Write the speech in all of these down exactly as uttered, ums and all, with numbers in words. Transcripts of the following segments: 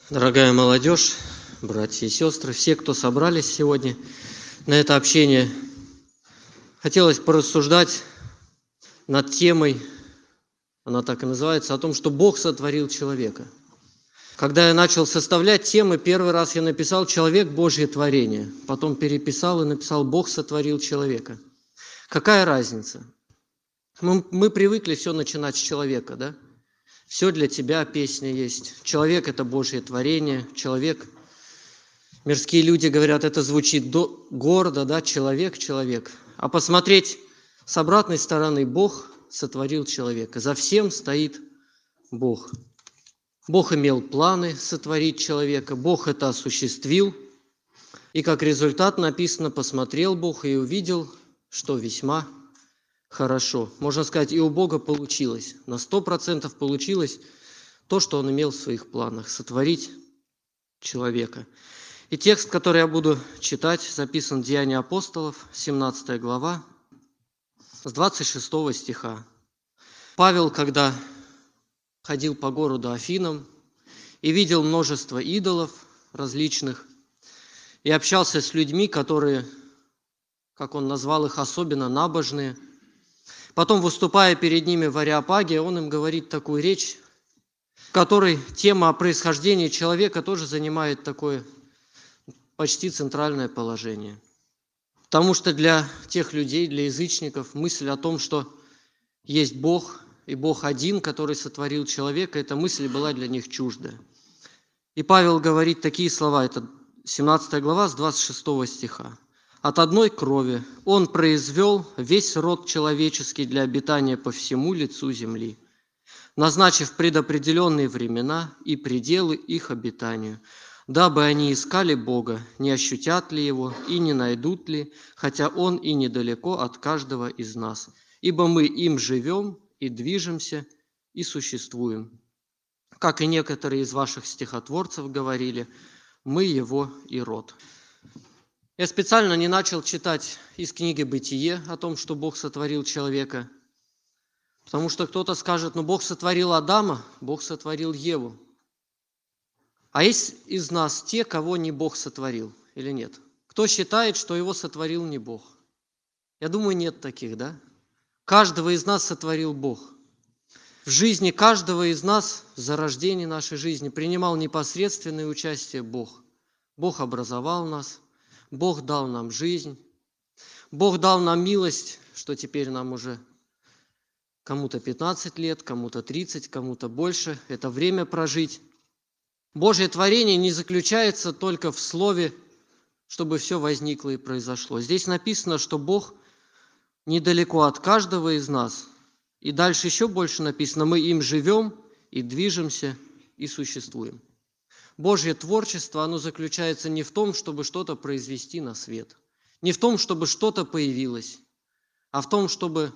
Дорогая молодежь, братья и сестры, все, кто собрались сегодня на это общение, хотелось порассуждать над темой, она так и называется, о том, что Бог сотворил человека. Когда я начал составлять темы, первый раз я написал «Человек – Божье творение», потом переписал и написал «Бог сотворил человека». Какая разница? Мы, мы привыкли все начинать с человека, да? Все для тебя песня есть. Человек – это Божье творение. Человек, мирские люди говорят, это звучит до, гордо, да? Человек, человек. А посмотреть с обратной стороны, Бог сотворил человека. За всем стоит Бог. Бог имел планы сотворить человека. Бог это осуществил. И как результат написано, посмотрел Бог и увидел, что весьма хорошо. Можно сказать, и у Бога получилось. На сто процентов получилось то, что Он имел в своих планах – сотворить человека. И текст, который я буду читать, записан в Деяния апостолов, семнадцатая глава, с двадцать шестого стиха. Павел, когда ходил по городу Афинам и видел множество идолов различных, и общался с людьми, которые, как он назвал их, особенно набожные. Потом, выступая перед ними в Ареопаге, он им говорит такую речь, в которой тема о происхождении человека тоже занимает такое почти центральное положение. Потому что для тех людей, для язычников, мысль о том, что есть Бог, и Бог один, который сотворил человека, эта мысль была для них чуждая. И Павел говорит такие слова, это семнадцатая глава с двадцать шестого стиха. «От одной крови Он произвел весь род человеческий для обитания по всему лицу земли, назначив предопределенные времена и пределы их обитанию, дабы они искали Бога, не ощутят ли Его и не найдут ли, хотя Он и недалеко от каждого из нас, ибо мы им живем и движемся и существуем. Как и некоторые из ваших стихотворцев говорили, мы Его и род». Я специально не начал читать из книги «Бытие» о том, что Бог сотворил человека, потому что кто-то скажет, ну Бог сотворил Адама, Бог сотворил Еву. А есть из нас те, кого не Бог сотворил или нет? Кто считает, что его сотворил не Бог? Я думаю, нет таких, да? Каждого из нас сотворил Бог. В жизни каждого из нас, в зарождении нашей жизни, принимал непосредственное участие Бог. Бог образовал нас. Бог дал нам жизнь, Бог дал нам милость, что теперь нам уже кому-то пятнадцать лет, кому-то тридцать, кому-то больше. Это время прожить. Божье творение не заключается только в слове, чтобы все возникло и произошло. Здесь написано, что Бог недалеко от каждого из нас. И дальше еще больше написано, мы им живем и движемся и существуем. Божье творчество, оно заключается не в том, чтобы что-то произвести на свет, не в том, чтобы что-то появилось, а в том, чтобы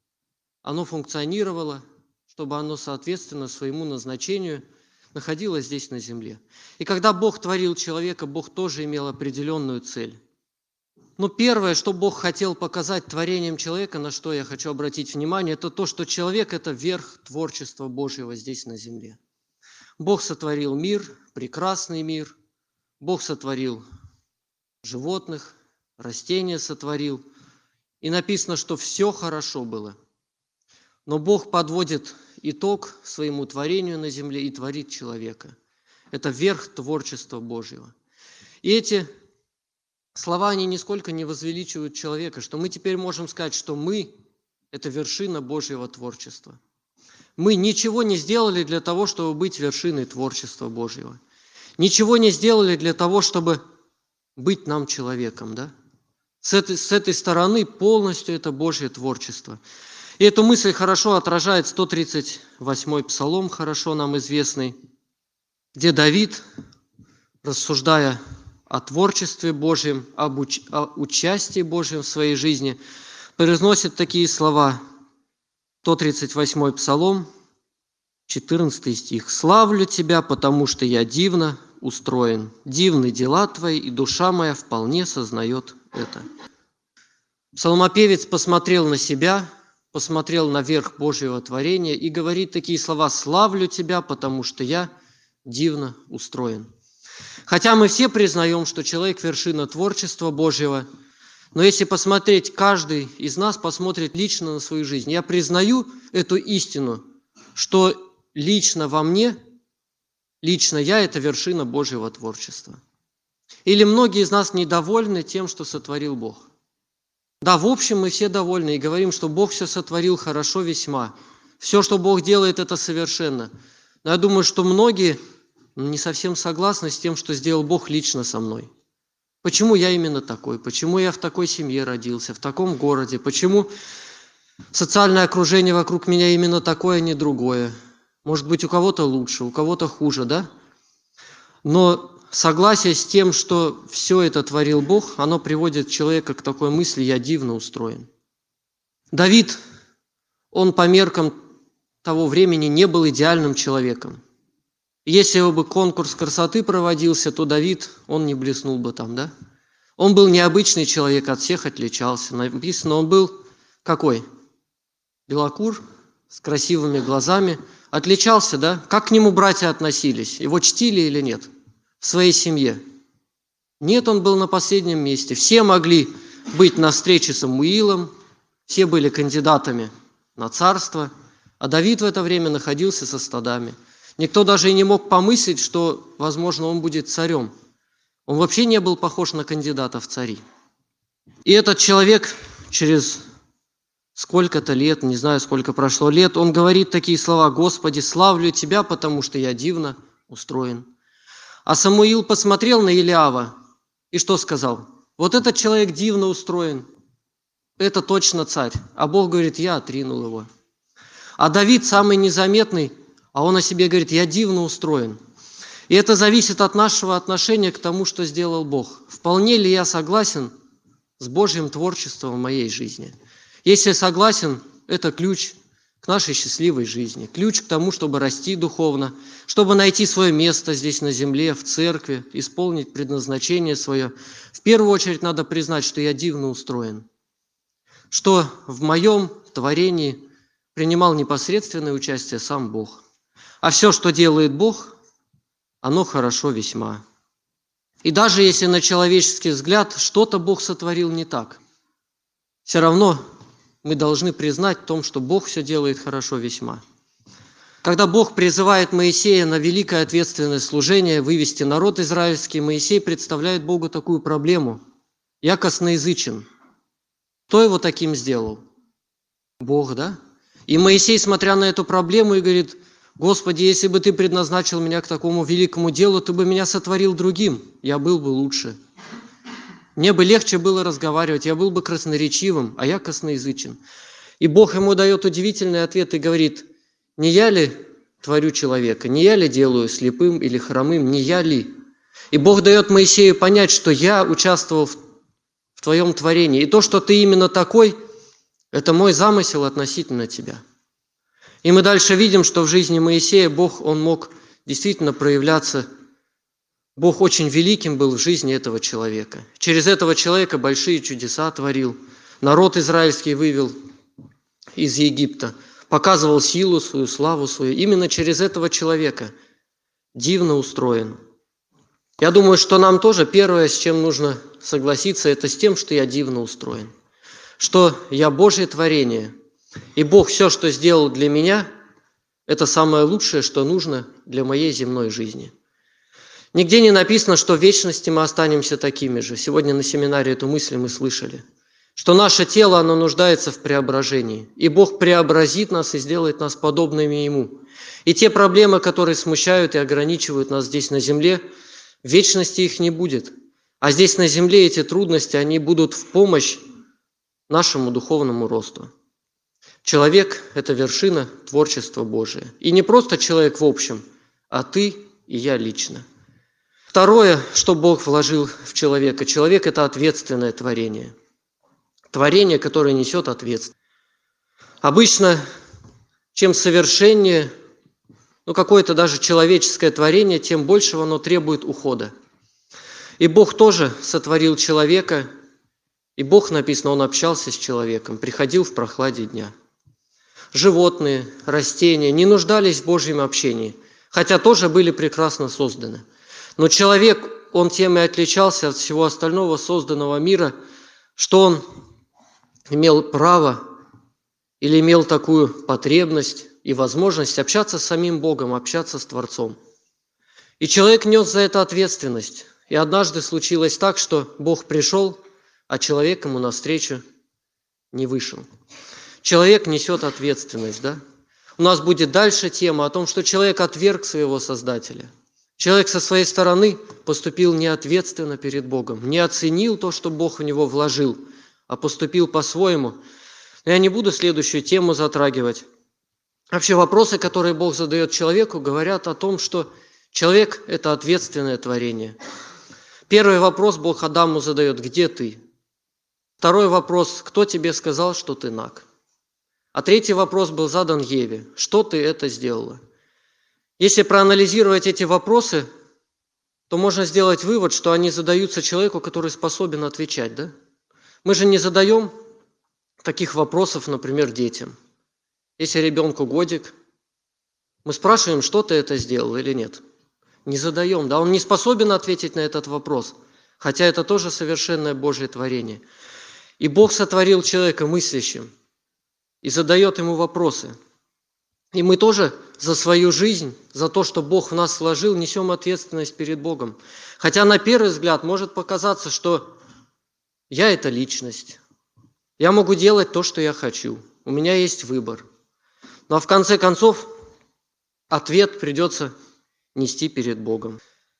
оно функционировало, чтобы оно, соответственно, своему назначению находилось здесь на земле. И когда Бог творил человека, Бог тоже имел определенную цель. Но первое, что Бог хотел показать творением человека, на что я хочу обратить внимание, это то, что человек – это верх творчества Божьего здесь на земле. Бог сотворил мир, прекрасный мир. Бог сотворил животных, растения сотворил. И написано, что все хорошо было. Но Бог подводит итог своему творению на земле и творит человека. Это верх творчества Божьего. И эти слова, они нисколько не возвеличивают человека, что мы теперь можем сказать, что мы – это вершина Божьего творчества. Мы ничего не сделали для того, чтобы быть вершиной творчества Божьего. Ничего не сделали для того, чтобы быть нам человеком. Да? С этой, с этой стороны полностью это Божье творчество. И эту мысль хорошо отражает сто тридцать восьмой псалом, хорошо нам известный, где Давид, рассуждая о творчестве Божьем, об уч... о участии Божьем в своей жизни, произносит такие слова. сто тридцать восьмой псалом, четырнадцатый стих. «Славлю Тебя, потому что я дивно устроен. Дивны дела Твои, и душа моя вполне сознает это». Псалмопевец посмотрел на себя, посмотрел на верх Божьего творения и говорит такие слова: «Славлю Тебя, потому что я дивно устроен. Хотя мы все признаем, что человек – вершина творчества Божьего, но если посмотреть, каждый из нас посмотрит лично на свою жизнь. Я признаю эту истину, что лично во мне, лично я – это вершина Божьего творчества. Или многие из нас недовольны тем, что сотворил Бог. Да, в общем, мы все довольны и говорим, что Бог все сотворил хорошо весьма. Все, что Бог делает, это совершенно. Но я думаю, что многие не совсем согласны с тем, что сделал Бог лично со мной. Почему я именно такой? Почему я в такой семье родился, в таком городе? Почему социальное окружение вокруг меня именно такое, а не другое? Может быть, у кого-то лучше, у кого-то хуже, да? Но согласие с тем, что все это творил Бог, оно приводит человека к такой мысли: я дивно устроен. Давид, он по меркам того времени не был идеальным человеком. Если бы конкурс красоты проводился, то Давид, он не блеснул бы там, да? Он был необычный человек, от всех отличался. Написано, он был какой? Белокур, с красивыми глазами. Отличался, да? Как к нему братья относились? Его чтили или нет? В своей семье? Нет, он был на последнем месте. Все могли быть на встрече с Самуилом, все были кандидатами на царство, а Давид в это время находился со стадами. Никто даже и не мог помыслить, что, возможно, он будет царем. Он вообще не был похож на кандидата в цари. И этот человек через сколько-то лет, не знаю, сколько прошло лет, он говорит такие слова: «Господи, славлю Тебя, потому что я дивно устроен». А Самуил посмотрел на Илиава и что сказал? Вот этот человек дивно устроен, это точно царь. А Бог говорит: я отринул его. А Давид самый незаметный, а он о себе говорит: я дивно устроен. И это зависит от нашего отношения к тому, что сделал Бог. Вполне ли я согласен с Божьим творчеством в моей жизни? Если согласен, это ключ к нашей счастливой жизни, ключ к тому, чтобы расти духовно, чтобы найти свое место здесь на земле, в церкви, исполнить предназначение свое. В первую очередь надо признать, что я дивно устроен, что в моем творении принимал непосредственное участие сам Бог. А все, что делает Бог, оно хорошо весьма. И даже если на человеческий взгляд что-то Бог сотворил не так, все равно мы должны признать в том, что Бог все делает хорошо весьма. Когда Бог призывает Моисея на великое ответственное служение вывести народ израильский, Моисей представляет Богу такую проблему: я косноязычен. Кто его таким сделал? Бог, да? И Моисей, смотря на эту проблему, и говорит: Господи, если бы Ты предназначил меня к такому великому делу, Ты бы меня сотворил другим, я был бы лучше. Мне бы легче было разговаривать, я был бы красноречивым, а я косноязычен. И Бог ему дает удивительный ответ и говорит: не я ли творю человека, не я ли делаю слепым или хромым, не я ли? И Бог дает Моисею понять, что я участвовал в, в твоем творении. И то, что ты именно такой, это мой замысел относительно тебя. И мы дальше видим, что в жизни Моисея Бог, он мог действительно проявляться. Бог очень великим был в жизни этого человека. Через этого человека большие чудеса творил. Народ израильский вывел из Египта, показывал силу свою, славу свою. Именно через этого человека дивно устроен. Я думаю, что нам тоже первое, с чем нужно согласиться, это с тем, что я дивно устроен. Что я Божье творение. И Бог все, что сделал для меня, это самое лучшее, что нужно для моей земной жизни. Нигде не написано, что в вечности мы останемся такими же. Сегодня на семинаре эту мысль мы слышали. Что наше тело, оно нуждается в преображении. И Бог преобразит нас и сделает нас подобными Ему. И те проблемы, которые смущают и ограничивают нас здесь на земле, в вечности их не будет. А здесь на земле эти трудности, они будут в помощь нашему духовному росту. Человек – это вершина творчества Божия. И не просто человек в общем, а ты и я лично. Второе, что Бог вложил в человека. Человек – это ответственное творение. Творение, которое несет ответственность. Обычно, чем совершеннее, ну какое-то даже человеческое творение, тем больше оно требует ухода. И Бог тоже сотворил человека, и Бог, написано, Он общался с человеком, приходил в прохладе дня. Животные, растения не нуждались в Божьем общении, хотя тоже были прекрасно созданы. Но человек, он тем и отличался от всего остального созданного мира, что он имел право или имел такую потребность и возможность общаться с самим Богом, общаться с Творцом. И человек нес за это ответственность. И однажды случилось так, что Бог пришел, а человек ему навстречу не вышел. Человек несет ответственность, да? У нас будет дальше тема о том, что человек отверг своего Создателя. Человек со своей стороны поступил неответственно перед Богом, не оценил то, что Бог в него вложил, а поступил по-своему. Но я не буду следующую тему затрагивать. Вообще вопросы, которые Бог задает человеку, говорят о том, что человек – это ответственное творение. Первый вопрос Бог Адаму задает: где ты? Второй вопрос: кто тебе сказал, что ты наг? А третий вопрос был задан Еве: что ты это сделала? Если проанализировать эти вопросы, то можно сделать вывод, что они задаются человеку, который способен отвечать, да? Мы же не задаем таких вопросов, например, детям. Если ребенку годик, мы спрашиваем, что ты это сделал или нет. Не задаем, да? Он не способен ответить на этот вопрос, хотя это тоже совершенное Божье творение. И Бог сотворил человека мыслящим и задает ему вопросы. И мы тоже за свою жизнь, за то, что Бог в нас сложил, несем ответственность перед Богом. Хотя на первый взгляд может показаться, что я – это личность. Я могу делать то, что я хочу. У меня есть выбор. Но в конце концов ответ придется нести перед Богом.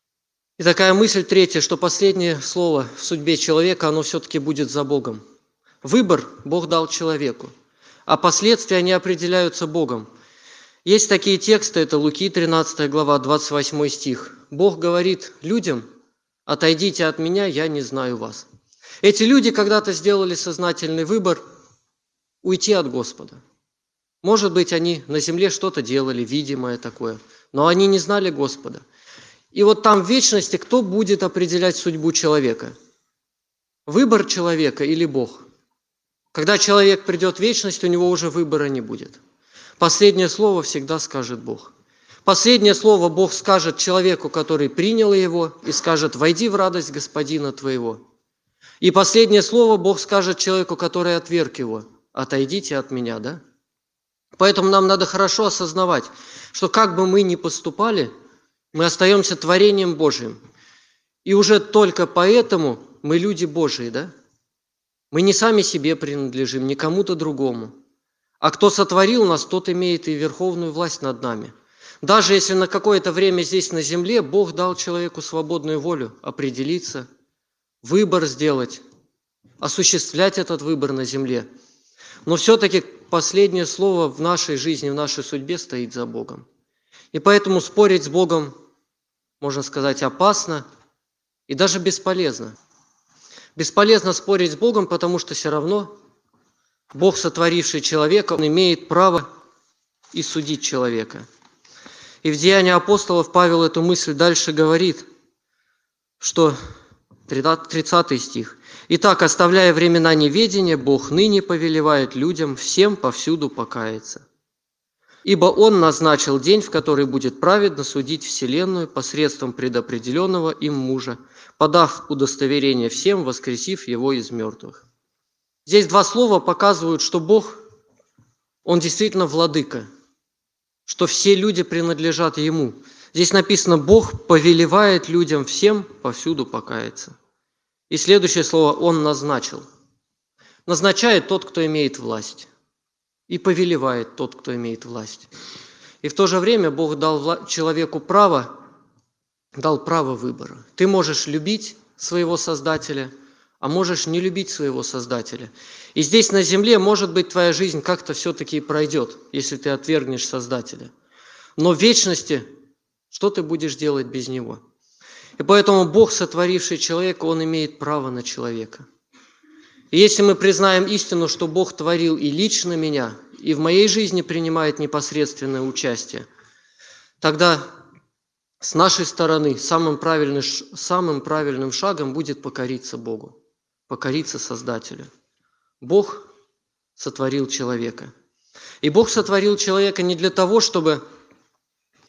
И такая мысль третья, что последнее слово в судьбе человека, оно все-таки будет за Богом. Выбор Бог дал человеку, а последствия они определяются Богом. Есть такие тексты, это Луки тринадцатая глава, двадцать восьмой стих. Бог говорит людям: отойдите от меня, я не знаю вас. Эти люди когда-то сделали сознательный выбор уйти от Господа. Может быть, они на земле что-то делали, видимое такое, но они не знали Господа. И вот там в вечности кто будет определять судьбу человека? Выбор человека или Бог? Когда человек придет в вечность, у него уже выбора не будет. Последнее слово всегда скажет Бог. Последнее слово Бог скажет человеку, который принял его, и скажет: войди в радость Господина твоего. И последнее слово Бог скажет человеку, который отверг его: отойдите от меня, да? Поэтому нам надо хорошо осознавать, что как бы мы ни поступали, мы остаемся творением Божьим. И уже только поэтому мы люди Божьи, да? Мы не сами себе принадлежим, не кому-то другому. А кто сотворил нас, тот имеет и верховную власть над нами. Даже если на какое-то время здесь на земле Бог дал человеку свободную волю определиться, выбор сделать, осуществлять этот выбор на земле. Но все-таки последнее слово в нашей жизни, в нашей судьбе стоит за Богом. И поэтому спорить с Богом, можно сказать, опасно и даже бесполезно. Бесполезно спорить с Богом, потому что все равно Бог, сотворивший человека, он имеет право и судить человека. И в Деянии апостолов Павел эту мысль дальше говорит, что тридцатый стих. «Итак, оставляя времена неведения, Бог ныне повелевает людям всем повсюду покаяться. Ибо Он назначил день, в который будет праведно судить вселенную посредством предопределенного им мужа, подав удостоверение всем, воскресив его из мертвых». Здесь два слова показывают, что Бог, Он действительно владыка, что все люди принадлежат Ему. Здесь написано: Бог повелевает людям всем повсюду покаяться. И следующее слово: Он назначил. Назначает тот, кто имеет власть, и повелевает тот, кто имеет власть. И в то же время Бог дал человеку право, дал право выбора. Ты можешь любить своего Создателя, а можешь не любить своего Создателя. И здесь на земле, может быть, твоя жизнь как-то все-таки и пройдет, если ты отвергнешь Создателя. Но в вечности что ты будешь делать без Него? И поэтому Бог, сотворивший человека, Он имеет право на человека. И если мы признаем истину, что Бог творил и лично меня, и в моей жизни принимает непосредственное участие, тогда с нашей стороны самым правильным, самым правильным шагом будет покориться Богу, покориться Создателю. Бог сотворил человека. И Бог сотворил человека не для того, чтобы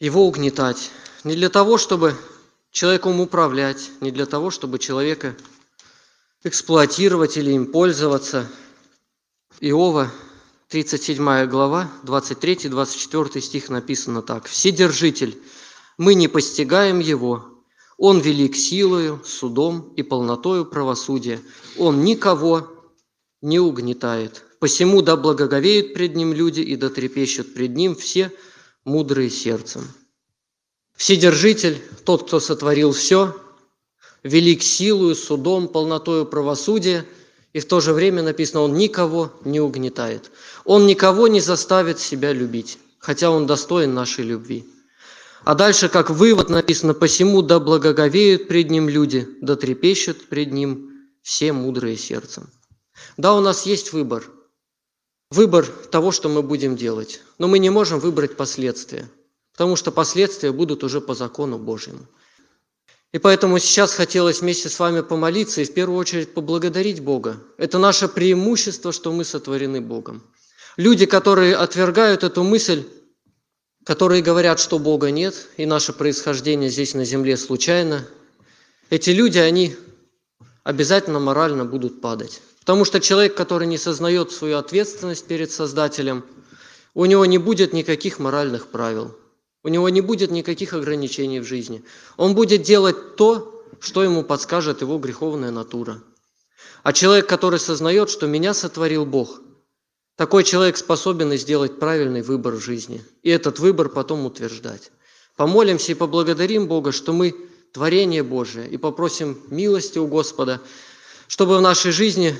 его угнетать. Не для того, чтобы человеком управлять, не для того, чтобы человека эксплуатировать или им пользоваться. Иова, тридцать седьмая глава, двадцать третий двадцать четвёртый стих написано так. «Вседержитель, мы не постигаем его, он велик силою, судом и полнотою правосудия, он никого не угнетает. Посему да благоговеют пред ним люди, и да трепещут пред ним все мудрые сердцем». Вседержитель, тот, кто сотворил все, велик силою, судом, полнотою правосудия, и в то же время написано, он никого не угнетает. Он никого не заставит себя любить, хотя он достоин нашей любви. А дальше, как вывод написано, посему да благоговеют пред ним люди, да трепещут пред ним все мудрые сердцем. Да, у нас есть выбор. Выбор того, что мы будем делать. Но мы не можем выбрать последствия, потому что последствия будут уже по закону Божьему. И поэтому сейчас хотелось вместе с вами помолиться и в первую очередь поблагодарить Бога. Это наше преимущество, что мы сотворены Богом. Люди, которые отвергают эту мысль, которые говорят, что Бога нет, и наше происхождение здесь на земле случайно, эти люди, они обязательно морально будут падать. Потому что человек, который не сознает свою ответственность перед Создателем, у него не будет никаких моральных правил. У него не будет никаких ограничений в жизни. Он будет делать то, что ему подскажет его греховная натура. А человек, который сознает, что меня сотворил Бог, такой человек способен сделать правильный выбор в жизни. И этот выбор потом утверждать. Помолимся и поблагодарим Бога, что мы творение Божие, и попросим милости у Господа, чтобы в нашей жизни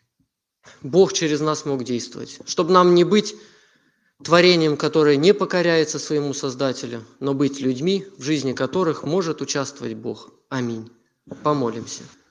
Бог через нас мог действовать. Чтобы нам не быть творением, которое не покоряется своему Создателю, но быть людьми, в жизни которых может участвовать Бог. Аминь. Помолимся.